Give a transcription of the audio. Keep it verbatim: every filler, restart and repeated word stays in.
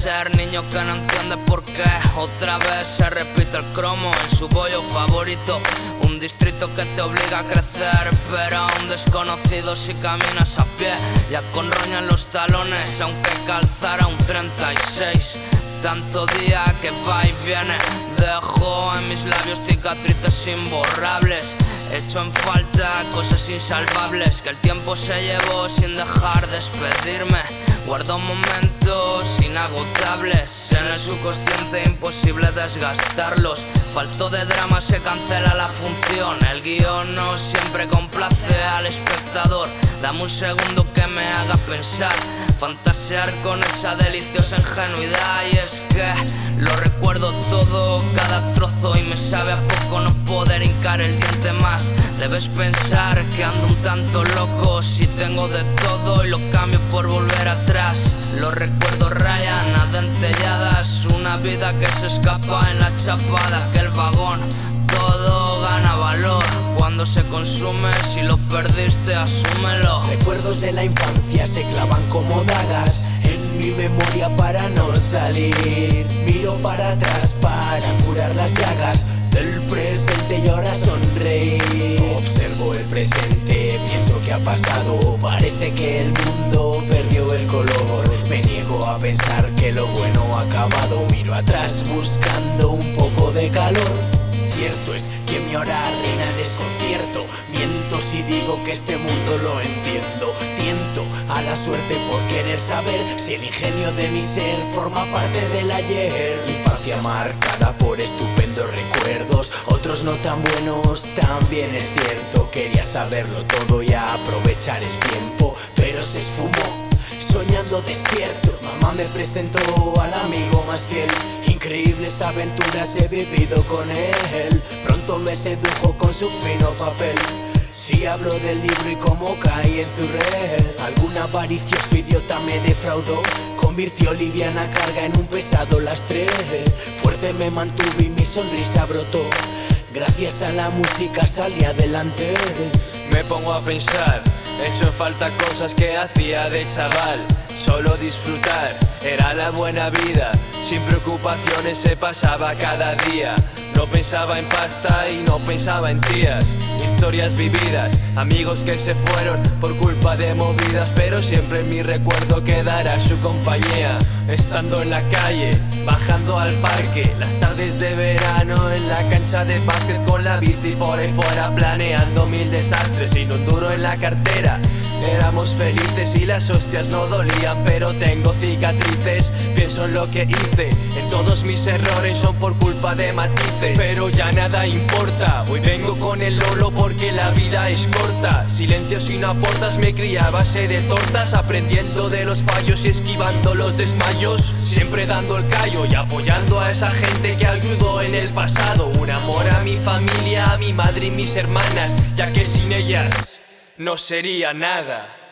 ser niño que no entiende por qué otra vez se repite el cromo en su bollo favorito. Un distrito que te obliga a crecer, pero a un desconocido si caminas a pie. Ya con roña en los talones, aunque calzara un treinta y seis. Tanto día que va y viene, dejo en mis labios cicatrices imborrables. Echo en falta cosas insalvables que el tiempo se llevó sin dejar despedirme. Guardo momentos inagotables en el subconsciente, imposible desgastarlos. Falto de drama, se cancela la función. El guión no siempre complace al espectador. Dame un segundo que me haga pensar, fantasear con esa deliciosa ingenuidad. Y es que lo recuerdo todo, cada trozo, y me sabe a poco no poder hincar el diente más. Debes pensar que ando un tanto loco si tengo de todo y lo cambio por volver atrás. Los recuerdos rayan a dentelladas, una vida que se escapa en la chapa de aquel vagón. Todo gana valor cuando se consume, si lo perdiste asúmelo. Recuerdos de la infancia se clavan como dagas en mi memoria para no salir. Miro para atrás para curar las llagas del presente y ahora sonreír. Observo el presente, pienso que ha pasado. Parece que el mundo perdió el color. Me niego a pensar que lo bueno ha acabado. Miro atrás buscando un poco de calor. Cierto es que mi hora reina el desconcierto. Miento si digo que este mundo lo entiendo. Tiento a la suerte por querer saber si el ingenio de mi ser forma parte del ayer. Infancia marcada por estupendos recuerdos, otros no tan buenos, también es cierto. Quería saberlo todo y aprovechar el tiempo, pero se esfumó soñando despierto. Mamá me presentó al amigo más fiel. Increíbles aventuras he vivido con él. Pronto me sedujo con su fino papel. Si hablo del libro y cómo caí en su red. Algún avaricioso idiota me defraudó, convirtió liviana carga en un pesado lastre. Fuerte me mantuve y mi sonrisa brotó. Gracias a la música salí adelante. Me pongo a pensar, echo en falta cosas que hacía de chaval. Solo disfrutar era la buena vida, sin preocupaciones se pasaba cada día. No pensaba en pasta y no pensaba en tías. Historias vividas, amigos que se fueron por culpa de movidas, pero siempre en mi recuerdo quedará su compañía. Estando en la calle, bajando al parque, las tardes de verano en la cancha de básquet con la bici por ahí fuera, planeando mil desastres sin un duro en la cartera. Éramos felices y las hostias no dolían, pero tengo cicatrices. Pienso en lo que hice, en todos mis errores son por culpa de matices. Pero ya nada importa, hoy vengo con el lolo porque la vida es corta. Silencio sin aportas, me crié a base de tortas, aprendiendo de los fallos y esquivando los desmayos. Siempre dando el callo y apoyando a esa gente que ayudó en el pasado. Un amor a mi familia, a mi madre y mis hermanas, ya que sin ellas no sería nada.